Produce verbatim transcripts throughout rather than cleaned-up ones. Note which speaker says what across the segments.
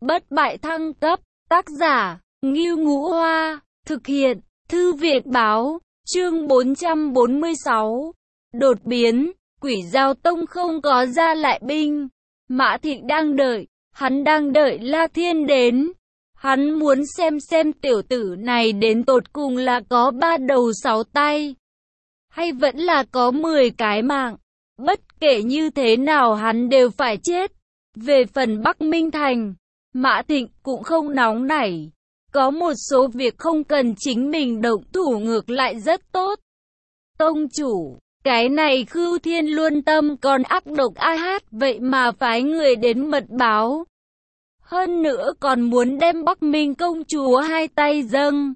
Speaker 1: Bất bại thăng cấp, tác giả, Ngưu Ngũ Hoa, thực hiện, Thư viện báo, chương bốn trăm bốn mươi sáu. Đột biến, Quỷ Dao Tông không có ra lại binh. Mã Thịnh đang đợi, hắn đang đợi La Thiên đến. Hắn muốn xem xem tiểu tử này đến tột cùng là có ba đầu sáu tay, hay vẫn là có mười cái mạng. Bất kể như thế nào hắn đều phải chết. Về phần Bắc Minh Thành, Mã Thịnh cũng không nóng nảy. Có một số việc không cần chính mình động thủ ngược lại rất tốt. Tông chủ, cái này Khưu Thiên Luân tâm còn ác độc ai hát, vậy mà phái người đến mật báo. Hơn nữa còn muốn đem Bắc Minh công chúa hai tay dâng.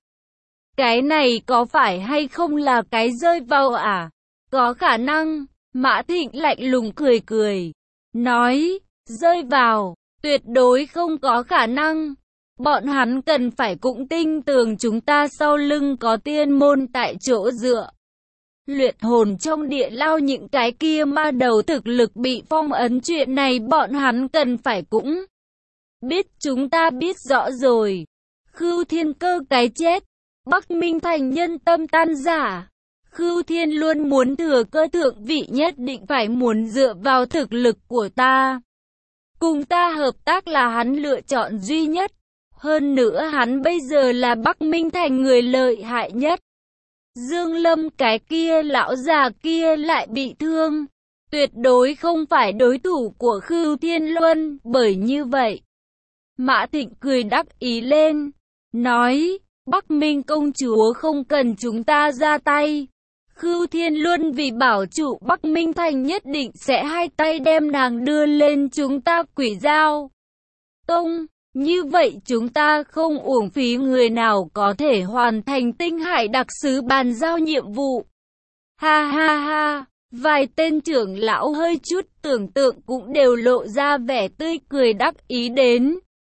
Speaker 1: Cái này có phải hay không là cái rơi vào à? Có khả năng. Mã Thịnh lạnh lùng cười cười, nói, rơi vào, tuyệt đối không có khả năng. Bọn hắn cần phải cũng tin tưởng chúng ta sau lưng có tiên môn tại chỗ dựa. Luyện hồn trong địa lao những cái kia ma đầu thực lực bị phong ấn, chuyện này bọn hắn cần phải cũng biết, chúng ta biết rõ rồi. Khưu Thiên Cơ cái chết, Bắc Minh Thành nhân tâm tan rã. Khưu Thiên luôn muốn thừa cơ thượng vị, nhất định phải muốn dựa vào thực lực của ta. Cùng ta hợp tác là hắn lựa chọn duy nhất. Hơn nữa hắn bây giờ là Bắc Minh Thành người lợi hại nhất. Dương Lâm cái kia lão già kia lại bị thương. Tuyệt đối không phải đối thủ của Khưu Thiên Luân. Bởi như vậy, Mã Thịnh cười đắc ý lên, nói, Bắc Minh công chúa không cần chúng ta ra tay. Khưu Thiên Luân vì bảo trụ Bắc Minh Thành nhất định sẽ hai tay đem nàng đưa lên chúng ta Quỷ Dao Tông. Như vậy chúng ta không uổng phí người nào có thể hoàn thành Tinh Hải đặc sứ bàn giao nhiệm vụ. Ha ha ha, vài tên trưởng lão hơi chút tưởng tượng cũng đều lộ ra vẻ tươi cười đắc ý đến.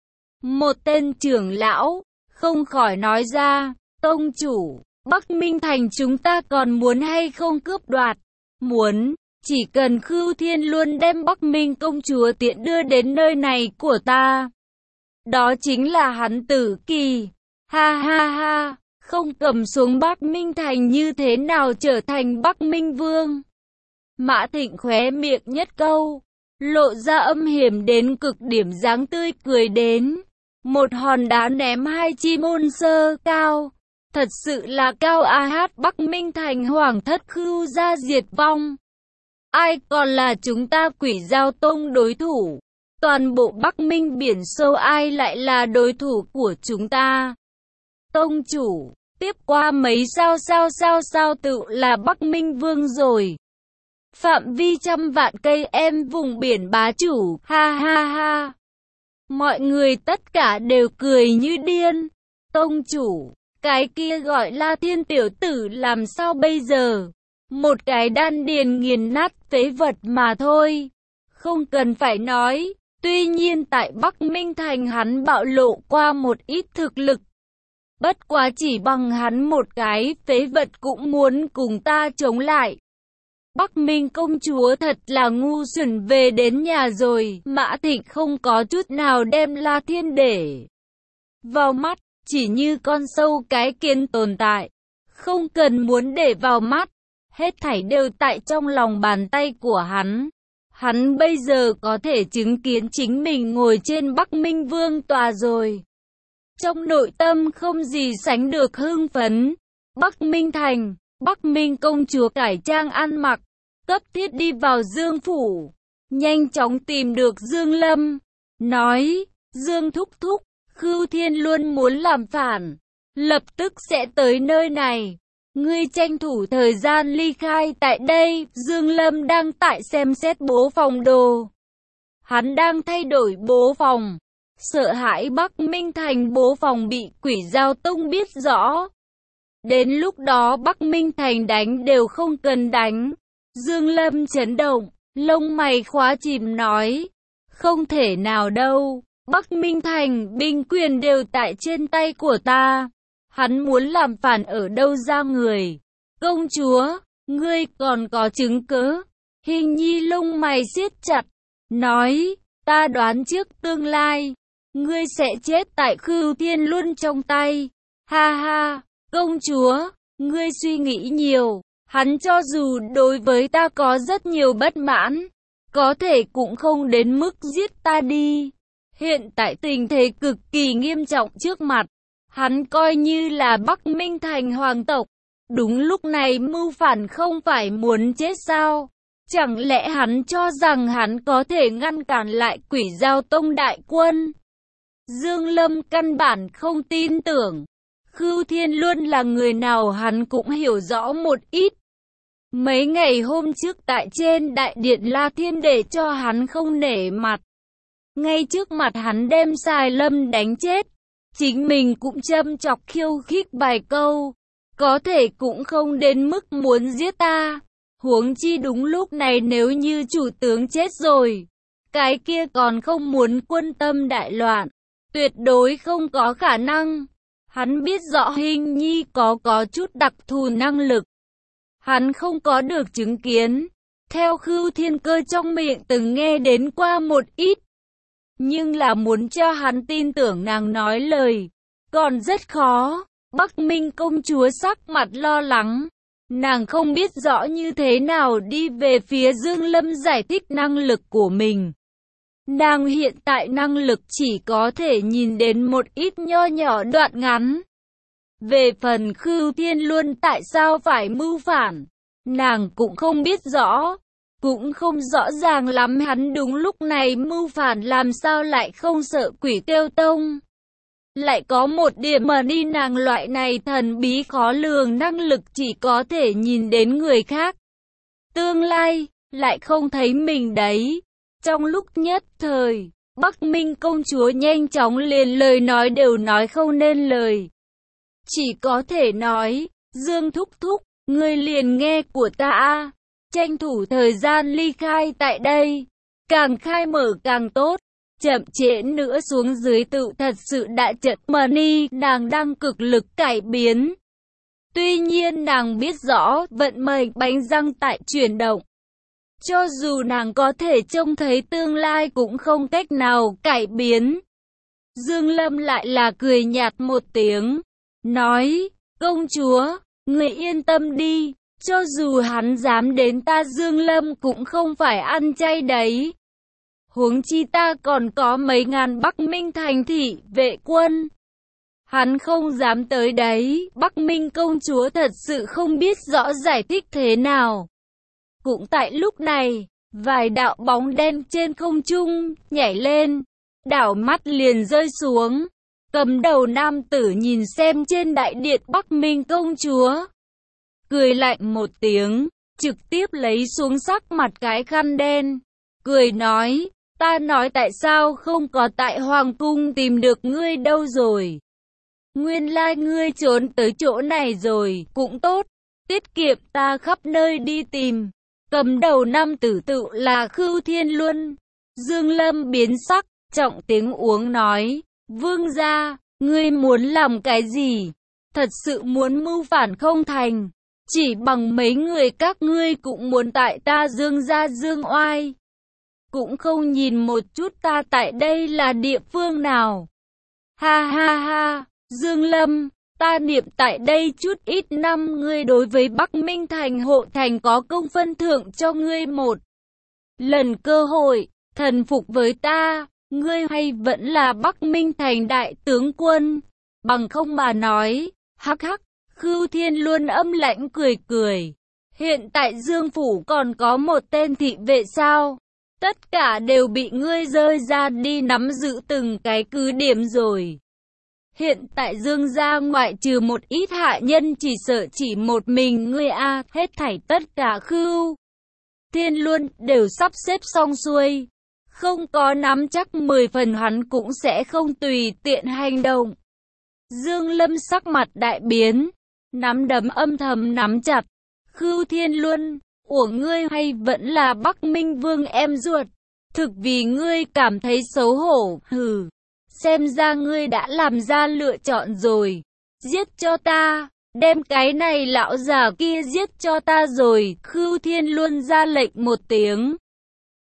Speaker 1: Một tên trưởng lão không khỏi nói ra, tông chủ, Bắc Minh Thành chúng ta còn muốn hay không cướp đoạt? Muốn, chỉ cần Khưu Thiên luôn đem Bắc Minh công chúa tiện đưa đến nơi này của ta. Đó chính là hắn tử kỳ. Ha ha ha, không cầm xuống Bắc Minh Thành như thế nào trở thành Bắc Minh Vương? Mã Thịnh khóe miệng nhất câu, lộ ra âm hiểm đến cực điểm dáng tươi cười đến. Một hòn đá ném hai chi môn sơ cao. Thật sự là cao a hát, Bắc Minh Thành hoàng thất Khưu gia diệt vong. Ai còn là chúng ta Quỷ Dao Tông đối thủ? Toàn bộ Bắc Minh biển sâu ai lại là đối thủ của chúng ta? Tông chủ, tiếp qua mấy sao sao sao sao tự là Bắc Minh Vương rồi. Phạm vi trăm vạn cây em vùng biển bá chủ, ha ha ha. Mọi người tất cả đều cười như điên. Tông chủ, cái kia gọi là Thiên tiểu tử làm sao bây giờ? Một cái đan điền nghiền nát phế vật mà thôi. Không cần phải nói. Tuy nhiên tại Bắc Minh Thành hắn bạo lộ qua một ít thực lực. Bất quá chỉ bằng hắn một cái phế vật cũng muốn cùng ta chống lại. Bắc Minh công chúa thật là ngu xuẩn, về đến nhà rồi. Mã Thịnh không có chút nào đem La Thiên để vào mắt, chỉ như con sâu cái kiến tồn tại. Không cần muốn để vào mắt, hết thảy đều tại trong lòng bàn tay của hắn. Hắn bây giờ có thể chứng kiến chính mình ngồi trên Bắc Minh Vương tòa rồi. Trong nội tâm không gì sánh được hưng phấn. Bắc Minh Thành, Bắc Minh công chúa cải trang ăn mặc, cấp thiết đi vào Dương phủ. Nhanh chóng tìm được Dương Lâm. Nói, Dương thúc thúc, Khưu Thiên luôn muốn làm phản. Lập tức sẽ tới nơi này. Ngươi tranh thủ thời gian ly khai tại đây. Dương Lâm đang tại xem xét bố phòng đồ. Hắn đang thay đổi bố phòng. Sợ hãi Bắc Minh Thành bố phòng bị Quỷ Dao Tông biết rõ. Đến lúc đó Bắc Minh Thành đánh đều không cần đánh. Dương Lâm chấn động, lông mày khóa chìm nói. Không thể nào đâu. Bắc Minh Thành binh quyền đều tại trên tay của ta. Hắn muốn làm phản ở đâu ra người? Công chúa, ngươi còn có chứng cứ? Hình nhi lông mày siết chặt, nói, ta đoán trước tương lai. ngươi sẽ chết tại Khưu Thiên Luân trong tay. Ha ha, công chúa, ngươi suy nghĩ nhiều, hắn cho dù đối với ta có rất nhiều bất mãn, có thể cũng không đến mức giết ta đi. Hiện tại tình thế cực kỳ nghiêm trọng trước mặt, hắn coi như là Bắc Minh Thành hoàng tộc. Đúng lúc này mưu phản không phải muốn chết sao? Chẳng lẽ hắn cho rằng hắn có thể ngăn cản lại Quỷ Dao Tông đại quân? Dương Lâm căn bản không tin tưởng. Khưu Thiên Luân là người nào hắn cũng hiểu rõ một ít. Mấy ngày hôm trước tại trên đại điện La Thiên để cho hắn không nể mặt. Ngay trước mặt hắn đem Sai Lâm đánh chết. Chính mình cũng châm chọc khiêu khích vài câu. Có thể cũng không đến mức muốn giết ta. Huống chi đúng lúc này nếu như chủ tướng chết rồi, cái kia còn không muốn quân tâm đại loạn. Tuyệt đối không có khả năng. Hắn biết rõ Hình Nhi có có chút đặc thù năng lực. Hắn không có được chứng kiến. Theo Khưu Thiên Cơ trong miệng từng nghe đến qua một ít. Nhưng là muốn cho hắn tin tưởng nàng nói lời, còn rất khó. Bắc Minh công chúa sắc mặt lo lắng. Nàng không biết rõ như thế nào đi về phía Dương Lâm giải thích năng lực của mình. Nàng hiện tại năng lực chỉ có thể nhìn đến một ít nho nhỏ đoạn ngắn. Về phần Khưu Thiên Luân tại sao phải mưu phản, nàng cũng không biết rõ. Cũng không rõ ràng lắm hắn đúng lúc này mưu phản làm sao lại không sợ Quỷ Tiêu Tông. Lại có một điểm mà đi nàng loại này thần bí khó lường năng lực chỉ có thể nhìn đến người khác. Tương lai, lại không thấy mình đấy. Trong lúc nhất thời, Bắc Minh công chúa nhanh chóng liền lời nói đều nói không nên lời. Chỉ có thể nói, Dương Thúc Thúc, ngươi liền nghe của ta a, tranh thủ thời gian ly khai tại đây. Càng khai mở càng tốt. Chậm trễ nữa xuống dưới tự thật sự đã chật mờ ni, nàng đang cực lực cải biến. Tuy nhiên nàng biết rõ vận mệnh bánh răng tại chuyển động. Cho dù nàng có thể trông thấy tương lai cũng không cách nào cải biến. Dương Lâm lại là cười nhạt một tiếng, nói, công chúa, người yên tâm đi, cho dù hắn dám đến ta Dương Lâm cũng không phải ăn chay đấy. Huống chi ta còn có mấy ngàn Bắc Minh thành thị vệ quân. Hắn không dám tới đấy. Bắc Minh công chúa thật sự không biết rõ giải thích thế nào. Cũng tại lúc này, vài đạo bóng đen trên không trung nhảy lên, đảo mắt liền rơi xuống. Cầm đầu nam tử nhìn xem trên đại điện Bắc Minh công chúa, cười lạnh một tiếng, trực tiếp lấy xuống sắc mặt cái khăn đen, cười nói, ta nói tại sao không có tại Hoàng cung tìm được ngươi đâu rồi. Nguyên lai ngươi trốn tới chỗ này rồi, cũng tốt, tiết kiệm ta khắp nơi đi tìm. Cầm đầu nam tử tự là Khưu Thiên Luân. Dương Lâm biến sắc, trọng tiếng uống nói, vương gia, ngươi muốn làm cái gì? Thật sự muốn mưu phản không thành? Chỉ bằng mấy người các ngươi cũng muốn tại ta Dương gia dương oai. Cũng không nhìn một chút ta tại đây là địa phương nào. Ha ha ha, Dương Lâm, ta niệm tại đây chút ít năm ngươi đối với Bắc Minh thành hộ thành có công phân thưởng cho ngươi một lần cơ hội, thần phục với ta, ngươi hay vẫn là Bắc Minh thành đại tướng quân, bằng không mà nói, hắc hắc, Khưu Thiên Luân âm lãnh cười cười. Hiện tại Dương Phủ còn có một tên thị vệ sao? Tất cả đều bị ngươi rơi ra đi nắm giữ từng cái cứ điểm rồi. Hiện tại Dương gia ngoại trừ một ít hạ nhân chỉ sợ chỉ một mình ngươi a, hết thảy tất cả Khưu Thiên Luân đều sắp xếp xong xuôi. Không có nắm chắc mười phần hắn cũng sẽ không tùy tiện hành động. Dương Lâm sắc mặt đại biến, nắm đấm âm thầm nắm chặt. Khưu Thiên Luân, của ngươi hay vẫn là Bắc Minh Vương em ruột? Thực vì ngươi cảm thấy xấu hổ, hừ. Xem ra ngươi đã làm ra lựa chọn rồi. Giết cho ta, đem cái này lão già kia giết cho ta rồi. Khưu Thiên Luân ra lệnh một tiếng.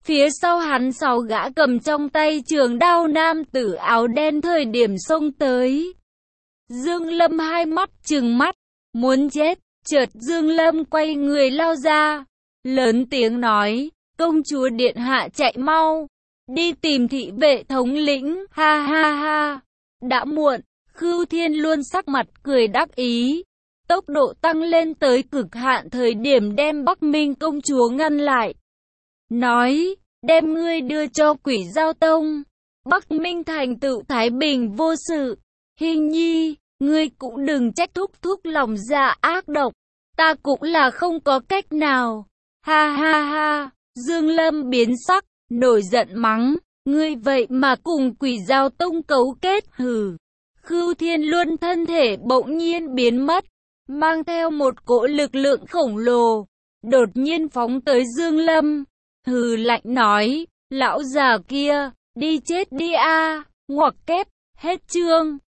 Speaker 1: Phía sau hắn sáu gã cầm trong tay trường đao nam tử áo đen thời điểm xông tới. Dương Lâm hai mắt trừng mắt, muốn chết, chợt Dương Lâm quay người lao ra, lớn tiếng nói, công chúa điện hạ chạy mau, đi tìm thị vệ thống lĩnh, ha ha ha, đã muộn, Khưu Thiên luôn sắc mặt cười đắc ý, tốc độ tăng lên tới cực hạn thời điểm đem Bắc Minh công chúa ngăn lại, nói, đem ngươi đưa cho Quỷ Dao Tông, Bắc Minh thành tựu thái bình vô sự, Hình nhi, ngươi cũng đừng trách thúc thúc lòng dạ ác độc, ta cũng là không có cách nào, ha ha ha, Dương Lâm biến sắc, nổi giận mắng, ngươi vậy mà cùng Quỷ Dao Tông cấu kết, hừ. Khưu Thiên Luân thân thể bỗng nhiên biến mất, mang theo một cỗ lực lượng khổng lồ, đột nhiên phóng tới Dương Lâm, hừ lạnh nói, lão già kia, đi chết đi a, ngoặc kép, hết chương.